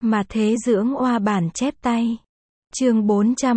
Mà thế dưỡng oa bản chép tay. Chương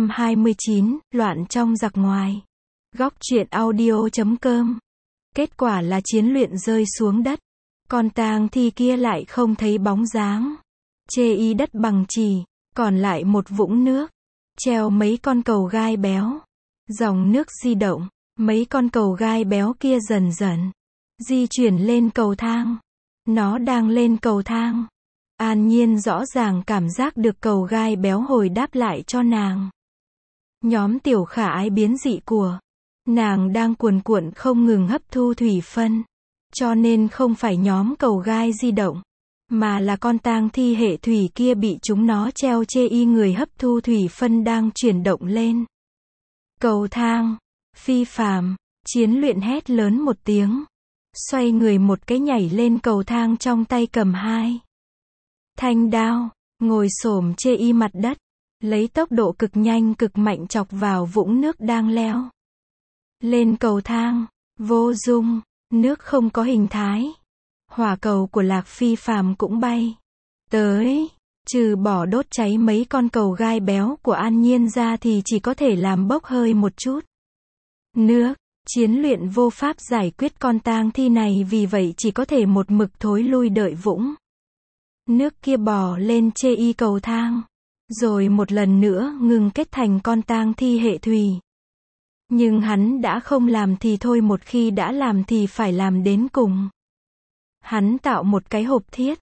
429, loạn trong giặc ngoài. Góc truyện audio.com. Kết quả là chiến luyện rơi xuống đất. Con tang thi kia lại không thấy bóng dáng. Chê y đất bằng chỉ, còn lại một vũng nước. Treo mấy con cầu gai béo. Dòng nước di động, mấy con cầu gai béo kia dần dần di chuyển lên cầu thang. Nó đang lên cầu thang. An Nhiên rõ ràng cảm giác được cầu gai béo hồi đáp lại cho nàng. Nhóm Tiểu Khả Ái biến dị của nàng đang cuồn cuộn không ngừng hấp thu thủy phân. Cho nên không phải nhóm cầu gai di động, mà là con tang thi hệ thủy kia bị chúng nó treo chê y người hấp thu thủy phân đang chuyển động lên. Cầu thang, phi phàm, chiến luyện hét lớn một tiếng. Xoay người một cái nhảy lên cầu thang trong tay cầm hai thanh đao, ngồi xổm chê y mặt đất. Lấy tốc độ cực nhanh cực mạnh chọc vào vũng nước đang leo lên cầu thang. Vô dung, nước không có hình thái. Hỏa cầu của Lạc Phi Phàm cũng bay tới. Trừ bỏ đốt cháy mấy con cầu gai béo của An Nhiên ra thì chỉ có thể làm bốc hơi một chút nước. Chiến luyện vô pháp giải quyết con tang thi này, vì vậy chỉ có thể một mực thối lui đợi vũng nước kia bò lên chê y cầu thang. Rồi một lần nữa ngừng kết thành con tang thi hệ thủy. Nhưng hắn đã không làm thì thôi, một khi đã làm thì phải làm đến cùng. Hắn tạo một cái hộp thiết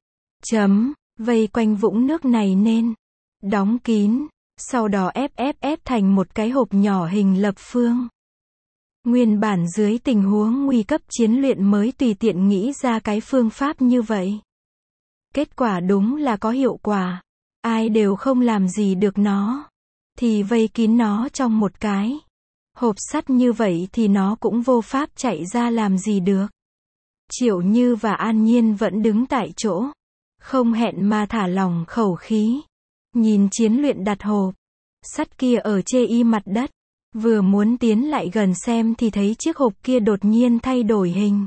vây quanh vũng nước này nên đóng kín, sau đó ép thành một cái hộp nhỏ hình lập phương. Nguyên bản dưới tình huống nguy cấp chiến luyện mới tùy tiện nghĩ ra cái phương pháp như vậy. Kết quả đúng là có hiệu quả. Ai đều không làm gì được nó. Thì vây kín nó trong một cái hộp sắt như vậy thì nó cũng vô pháp chạy ra làm gì được. Triệu Như và An Nhiên vẫn đứng tại chỗ, không hẹn mà thả lỏng khẩu khí. Nhìn chiến luyện đặt hộp sắt kia ở chê y mặt đất. Vừa muốn tiến lại gần xem thì thấy chiếc hộp kia đột nhiên thay đổi hình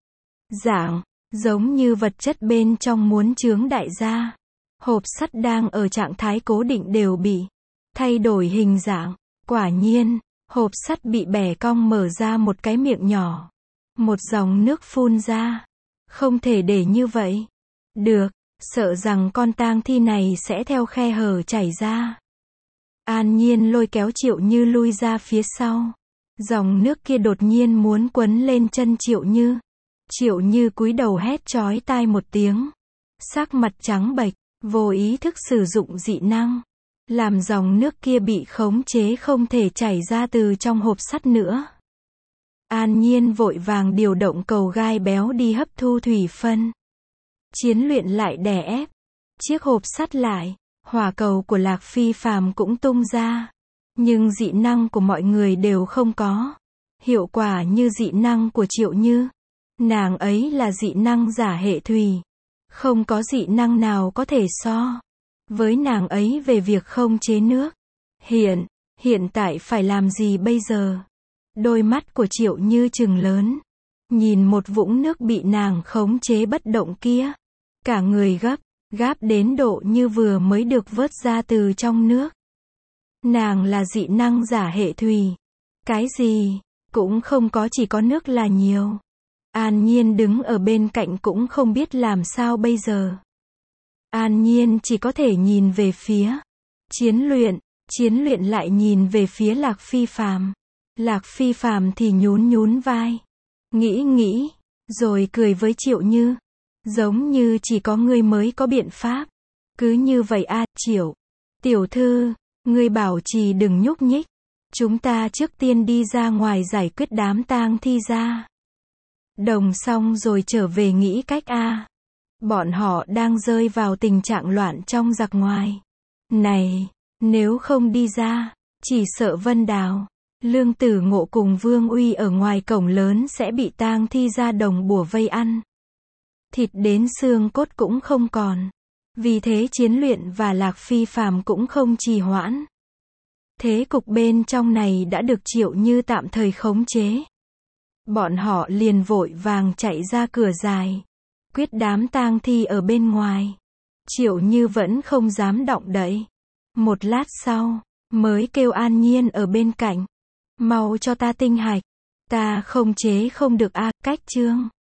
dạng, giống như vật chất bên trong muốn chướng đại ra. Hộp sắt đang ở trạng thái cố định đều bị thay đổi hình dạng. Quả nhiên, hộp sắt bị bẻ cong mở ra một cái miệng nhỏ. Một dòng nước phun ra. Không thể để như vậy được, sợ rằng con tang thi này sẽ theo khe hở chảy ra. An Nhiên lôi kéo Triệu Như lui ra phía sau. Dòng nước kia đột nhiên muốn quấn lên chân Triệu Như. Triệu Như cúi đầu hét chói tai một tiếng. Sắc mặt trắng bệch, vô ý thức sử dụng dị năng. Làm dòng nước kia bị khống chế không thể chảy ra từ trong hộp sắt nữa. An Nhiên vội vàng điều động cầu gai béo đi hấp thu thủy phân. Chiến luyện lại đè ép chiếc hộp sắt lại. Hỏa cầu của Lạc Phi Phàm cũng tung ra. Nhưng dị năng của mọi người đều không có hiệu quả như dị năng của Triệu Như. Nàng ấy là dị năng giả hệ thủy. Không có dị năng nào có thể so với nàng ấy về việc khống chế nước. Hiện tại phải làm gì bây giờ? Đôi mắt của Triệu Như trừng lớn. Nhìn một vũng nước bị nàng khống chế bất động kia. Cả người gáp đến độ như vừa mới được vớt ra từ trong nước. Nàng là dị năng giả hệ thủy. Cái gì cũng không có, chỉ có nước là nhiều. An Nhiên đứng ở bên cạnh cũng không biết làm sao bây giờ. An Nhiên chỉ có thể nhìn về phía chiến luyện lại nhìn về phía Lạc Phi Phàm. Lạc Phi Phàm thì nhún vai. Nghĩ, rồi cười với Triệu Như. Giống như chỉ có ngươi mới có biện pháp. Cứ như vậy Triệu tiểu thư, ngươi bảo trì đừng nhúc nhích. Chúng ta trước tiên đi ra ngoài giải quyết đám tang thi ra đồng xong rồi trở về nghĩ cách Bọn họ đang rơi vào tình trạng loạn trong giặc ngoài này. Nếu không đi ra, chỉ sợ Vân Đào, Lương Tử Ngộ cùng Vương Uy ở ngoài cổng lớn sẽ bị tang thi ra đồng bùa vây ăn. Thịt đến xương cốt cũng không còn. Vì thế chiến luyện và Lạc Phi Phàm cũng không trì hoãn. Thế cục bên trong này đã được Triệu Như tạm thời khống chế. Bọn họ liền vội vàng chạy ra cửa dài, quyết đám tang thi ở bên ngoài. Triệu Như vẫn không dám động đậy. Một lát sau, mới kêu An Nhiên ở bên cạnh. Mau cho ta tinh hạch. Ta không chế không được a, cách chương.